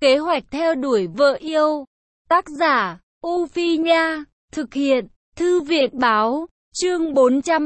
Kế hoạch theo đuổi vợ yêu. Tác giả, U Phi Nha. Thực hiện, Thư viện Báo. Chương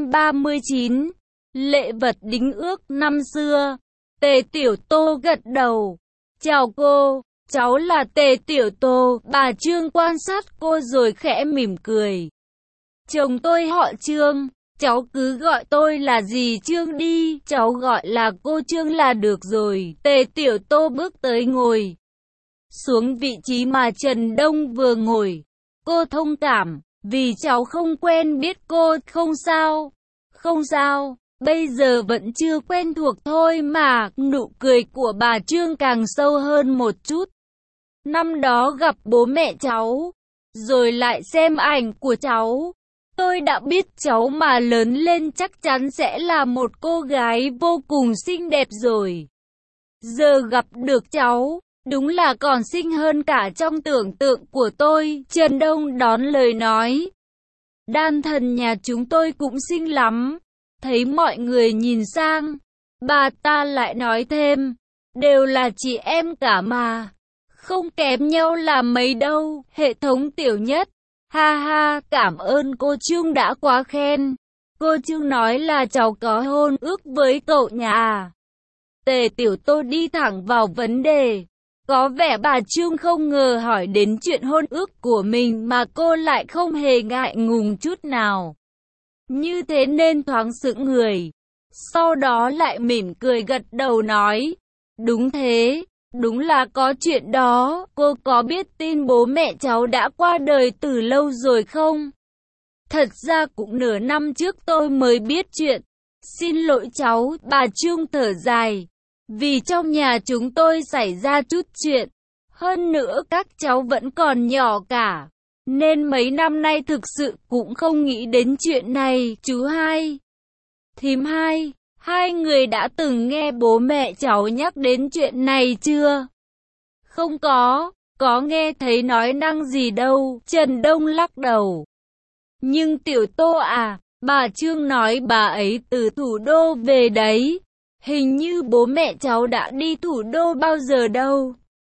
439. Lễ vật đính ước năm xưa. Tề Tiểu Tô gật đầu. Chào cô, cháu là Tề Tiểu Tô. Bà Trương quan sát cô rồi khẽ mỉm cười. Chồng tôi họ Trương, cháu cứ gọi tôi là dì Trương đi, cháu gọi là cô Trương là được rồi. Tề Tiểu Tô bước tới ngồi xuống vị trí mà Trần Đông vừa ngồi. Cô thông cảm, vì cháu không quen biết cô. Không sao, không sao, bây giờ vẫn chưa quen thuộc thôi mà. Nụ cười của bà Trương càng sâu hơn một chút. Năm đó gặp bố mẹ cháu, rồi lại xem ảnh của cháu, tôi đã biết cháu mà lớn lên chắc chắn sẽ là một cô gái vô cùng xinh đẹp rồi. Giờ gặp được cháu, đúng là còn xinh hơn cả trong tưởng tượng của tôi. Trần Đông đón lời nói. Đan thần nhà chúng tôi cũng xinh lắm. Thấy mọi người nhìn sang, bà ta lại nói thêm, đều là chị em cả mà, không kém nhau là mấy đâu. Hệ thống tiểu nhất. Ha ha, cảm ơn cô Trương đã quá khen. Cô Trương nói là cháu có hôn ước với cậu nhà à? Tề Tiểu Tô đi thẳng vào vấn đề. Có vẻ bà Trương không ngờ hỏi đến chuyện hôn ước của mình mà cô lại không hề ngại ngùng chút nào. Như thế nên thoáng sững người. Sau đó lại mỉm cười gật đầu nói. Đúng thế, đúng là có chuyện đó. Cô có biết tin bố mẹ cháu đã qua đời từ lâu rồi không? Thật ra cũng nửa năm trước tôi mới biết chuyện. Xin lỗi cháu, bà Trương thở dài. Vì trong nhà chúng tôi xảy ra chút chuyện. Hơn nữa các cháu vẫn còn nhỏ cả, nên mấy năm nay thực sự cũng không nghĩ đến chuyện này. Chú hai, thím hai, hai người đã từng nghe bố mẹ cháu nhắc đến chuyện này chưa? Không có nghe thấy nói năng gì đâu. Trần Đông lắc đầu. Nhưng Tiểu Tô à, bà Trương nói bà ấy từ thủ đô về đấy. Hình như bố mẹ cháu đã đi thủ đô bao giờ đâu.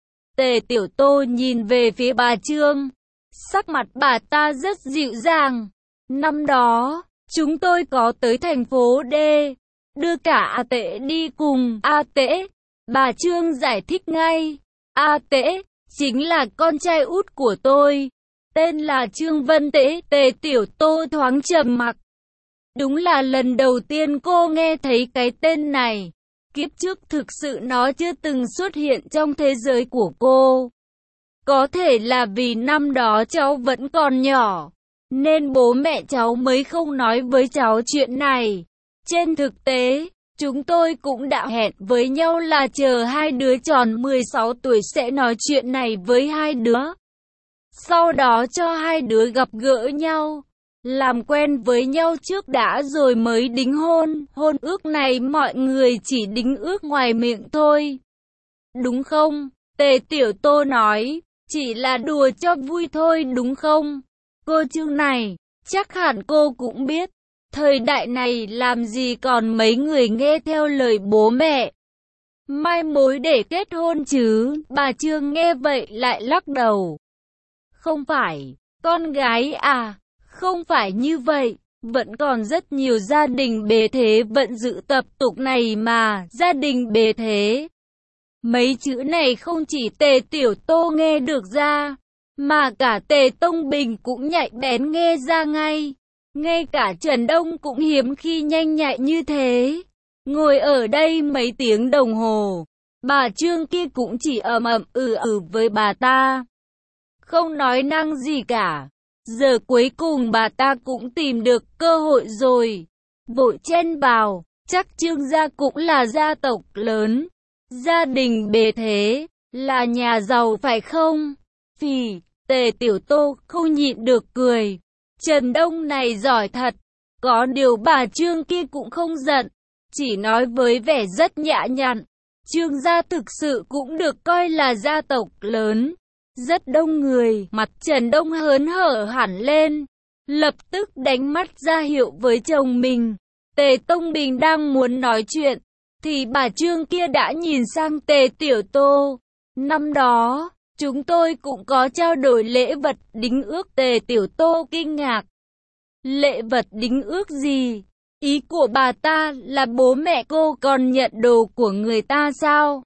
Tề Tiểu Tô nhìn về phía bà Trương. Sắc mặt bà ta rất dịu dàng. Năm đó, chúng tôi có tới thành phố D, đưa cả A Tễ đi cùng. A Tễ, bà Trương giải thích ngay. A Tễ, chính là con trai út của tôi. Tên là Trương Vân Tễ. Tề Tiểu Tô thoáng trầm mặc. Đúng là lần đầu tiên cô nghe thấy cái tên này. Kiếp trước thực sự nó chưa từng xuất hiện trong thế giới của cô. Có thể là vì năm đó cháu vẫn còn nhỏ, nên bố mẹ cháu mới không nói với cháu chuyện này. Trên thực tế, chúng tôi cũng đã hẹn với nhau là chờ hai đứa tròn 16 tuổi sẽ nói chuyện này với hai đứa. Sau đó cho hai đứa gặp gỡ nhau, làm quen với nhau trước đã rồi mới đính hôn. Hôn ước này mọi người chỉ đính ước ngoài miệng thôi. Đúng không? Tề Tiểu Tô nói. Chỉ là đùa cho vui thôi đúng không? Cô Trương này, chắc hẳn cô cũng biết. Thời đại này làm gì còn mấy người nghe theo lời bố mẹ mai mối để kết hôn chứ? Bà Trương nghe vậy lại lắc đầu. Không phải, con gái à, không phải như vậy. Vẫn còn rất nhiều gia đình bề thế vẫn giữ tập tục này mà. Gia đình bề thế. Mấy chữ này không chỉ Tề Tiểu Tô nghe được ra, mà cả Tề Tông Bình cũng nhạy bén nghe ra ngay. Ngay cả Trần Đông cũng hiếm khi nhanh nhạy như thế. Ngồi ở đây mấy tiếng đồng hồ, bà Trương kia cũng chỉ ậm với bà ta, không nói năng gì cả. Giờ cuối cùng bà ta cũng tìm được cơ hội rồi, vội chen vào. Chắc Trương gia cũng là gia tộc lớn, gia đình bề thế, là nhà giàu phải không? Phì, Tề Tiểu Tô không nhịn được cười. Trần Đông này giỏi thật. Có điều bà Trương kia cũng không giận, chỉ nói với vẻ rất nhã nhặn. Trương gia thực sự cũng được coi là gia tộc lớn, rất đông người. Mặt Trần Đông hớn hở hẳn lên, lập tức đánh mắt ra hiệu với chồng mình. Tề Tông Bình đang muốn nói chuyện, thì bà Trương kia đã nhìn sang Tề Tiểu Tô. Năm đó, chúng tôi cũng có trao đổi lễ vật đính ước. Tề Tiểu Tô kinh ngạc. Lễ vật đính ước gì? Ý của bà ta là bố mẹ cô còn nhận đồ của người ta sao?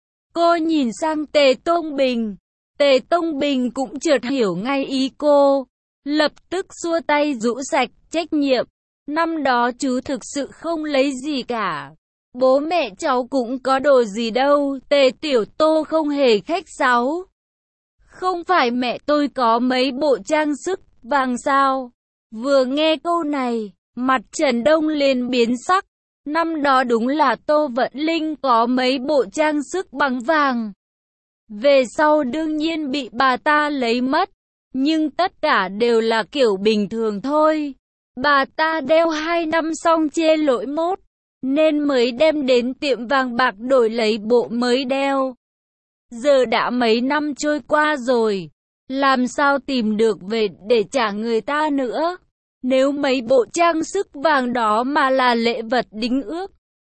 Cô nhìn sang Tề Tông Bình. Tề Tông Bình cũng chợt hiểu ngay ý cô. Lập tức xua tay rũ sạch trách nhiệm. Năm đó chú thực sự không lấy gì cả. Bố mẹ cháu cũng có đồ gì đâu. Tề Tiểu Tô không hề khách sáo. Không phải mẹ tôi có mấy bộ trang sức vàng sao? Vừa nghe câu này, mặt Trần Đông liền biến sắc. Năm đó đúng là Tô Vận Linh có mấy bộ trang sức bằng vàng. Về sau đương nhiên bị bà ta lấy mất. Nhưng tất cả đều là kiểu bình thường thôi. Bà ta đeo 2 năm xong chê lỗi mốt, nên mới đem đến tiệm vàng bạc đổi lấy bộ mới đeo. Giờ đã mấy năm trôi qua rồi, làm sao tìm được về để trả người ta nữa? Nếu mấy bộ trang sức vàng đó mà là lễ vật đính ước,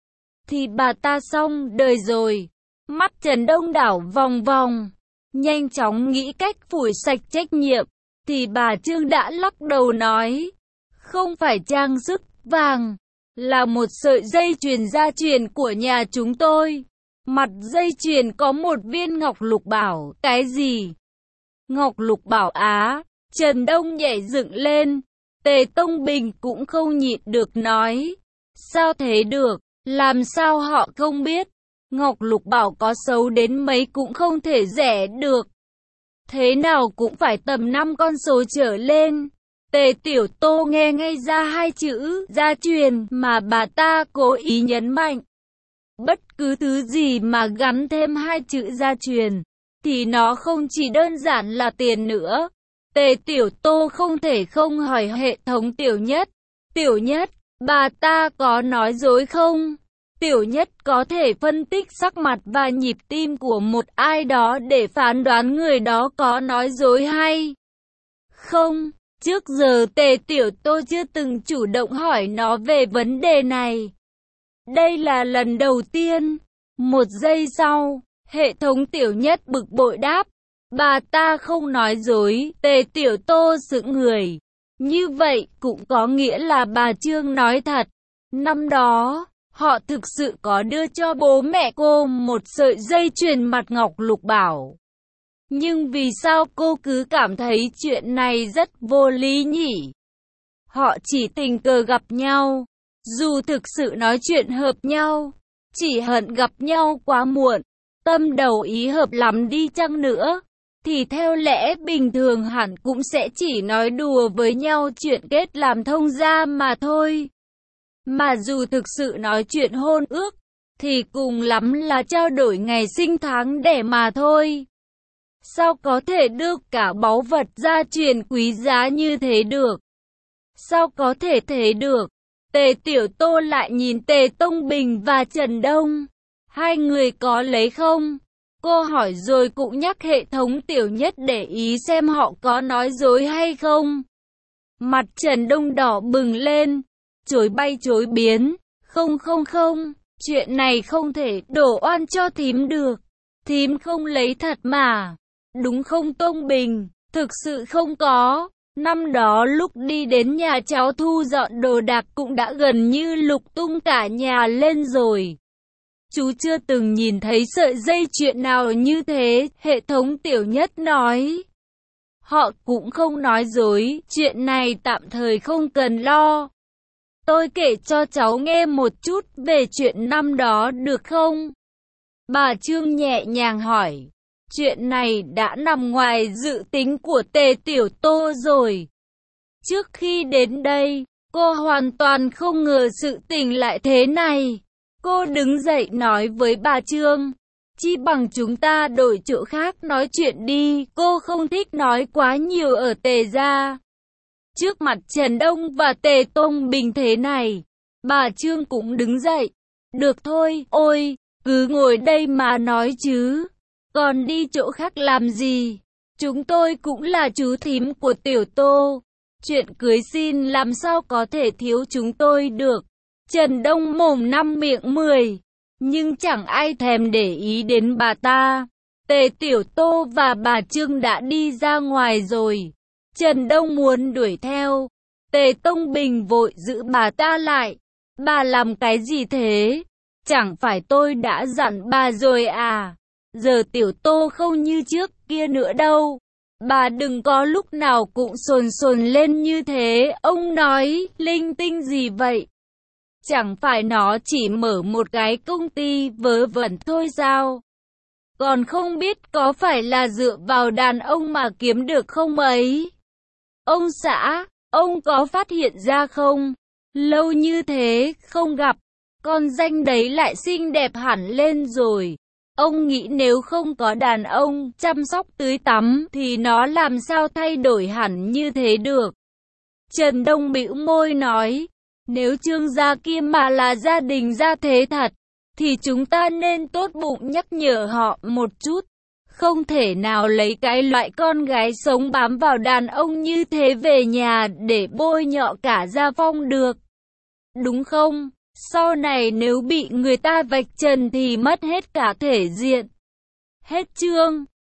thì bà ta xong đời rồi. Mắt Trần Đông đảo vòng vòng, nhanh chóng nghĩ cách phủi sạch trách nhiệm, thì bà Trương đã lắc đầu nói, không phải trang sức vàng, là một sợi dây chuyền gia truyền của nhà chúng tôi. Mặt dây chuyền có một viên ngọc lục bảo. Cái gì? Ngọc lục bảo á? Trần Đông nhảy dựng lên. Tề Tông Bình cũng không nhịn được nói, sao thế được? Làm sao họ không biết? Ngọc lục bảo có xấu đến mấy cũng không thể rẻ được. Thế nào cũng phải tầm 5 con số trở lên. Tề Tiểu Tô nghe ngay ra hai chữ gia truyền mà bà ta cố ý nhấn mạnh. Bất cứ thứ gì mà gắn thêm hai chữ gia truyền, thì nó không chỉ đơn giản là tiền nữa. Tề Tiểu Tô không thể không hỏi hệ thống Tiểu Nhất. Tiểu Nhất, bà ta có nói dối không? Tiểu Nhất có thể phân tích sắc mặt và nhịp tim của một ai đó để phán đoán người đó có nói dối hay không. Trước giờ Tề Tiểu Tô chưa từng chủ động hỏi nó về vấn đề này. Đây là lần đầu tiên. Một giây sau, hệ thống Tiểu Nhất bực bội đáp, bà ta không nói dối. Tề Tiểu Tô sững người. Như vậy cũng có nghĩa là bà Trương nói thật. Năm đó, họ thực sự có đưa cho bố mẹ cô một sợi dây chuyền mặt ngọc lục bảo. Nhưng vì sao cô cứ cảm thấy chuyện này rất vô lý nhỉ? Họ chỉ tình cờ gặp nhau. Dù thực sự nói chuyện hợp nhau, chỉ hận gặp nhau quá muộn, tâm đầu ý hợp lắm đi chăng nữa, thì theo lẽ bình thường hẳn cũng sẽ chỉ nói đùa với nhau chuyện kết làm thông gia mà thôi. Mà dù thực sự nói chuyện hôn ước, thì cùng lắm là trao đổi ngày sinh tháng đẻ mà thôi. Sao có thể được cả báu vật gia truyền quý giá như thế được? Sao có thể thế được? Tề Tiểu Tô lại nhìn Tề Tông Bình và Trần Đông. Hai người có lấy không? Cô hỏi rồi cũng nhắc hệ thống Tiểu Nhất để ý xem họ có nói dối hay không. Mặt Trần Đông đỏ bừng lên, chối bay chối biến. Không, chuyện này không thể đổ oan cho thím được. Thím không lấy thật mà. Đúng không Tông Bình? Thực sự không có. Năm đó lúc đi đến nhà cháu thu dọn đồ đạc cũng đã gần như lục tung cả nhà lên rồi. Chú chưa từng nhìn thấy sợi dây chuyền nào như thế, hệ thống Tiểu Nhất nói. Họ cũng không nói dối, chuyện này tạm thời không cần lo. Tôi kể cho cháu nghe một chút về chuyện năm đó được không? Bà Trương nhẹ nhàng hỏi. Chuyện này đã nằm ngoài dự tính của Tề Tiểu Tô rồi. Trước khi đến đây, cô hoàn toàn không ngờ sự tình lại thế này. Cô đứng dậy nói với bà Trương, chi bằng chúng ta đổi chỗ khác nói chuyện đi, cô không thích nói quá nhiều ở Tề gia. Trước mặt Trần Đông và Tề Tông Bình thế này, bà Trương cũng đứng dậy. Được thôi, ôi, cứ ngồi đây mà nói chứ. Còn đi chỗ khác làm gì? Chúng tôi cũng là chú thím của Tiểu Tô. Chuyện cưới xin làm sao có thể thiếu chúng tôi được. Trần Đông mồm năm miệng 10. Nhưng chẳng ai thèm để ý đến bà ta. Tề Tiểu Tô và bà Trương đã đi ra ngoài rồi. Trần Đông muốn đuổi theo. Tề Tông Bình vội giữ bà ta lại. Bà làm cái gì thế? Chẳng phải tôi đã dặn bà rồi à? Giờ Tiểu Tô không như trước kia nữa đâu. Bà đừng có lúc nào cũng sồn sồn lên như thế. Ông nói linh tinh gì vậy? Chẳng phải nó chỉ mở một cái công ty vớ vẩn thôi sao? Còn không biết có phải là dựa vào đàn ông mà kiếm được không ấy? Ông xã, ông có phát hiện ra không? Lâu như thế không gặp, con danh đấy lại xinh đẹp hẳn lên rồi. Ông nghĩ nếu không có đàn ông chăm sóc tưới tắm thì nó làm sao thay đổi hẳn như thế được? Trần Đông bĩu môi nói, nếu Trương gia kia mà là gia đình gia thế thật, thì chúng ta nên tốt bụng nhắc nhở họ một chút. Không thể nào lấy cái loại con gái sống bám vào đàn ông như thế về nhà để bôi nhọ cả gia phong được. Đúng không? Sau này nếu bị người ta vạch trần thì mất hết cả thể diện. Hết chương.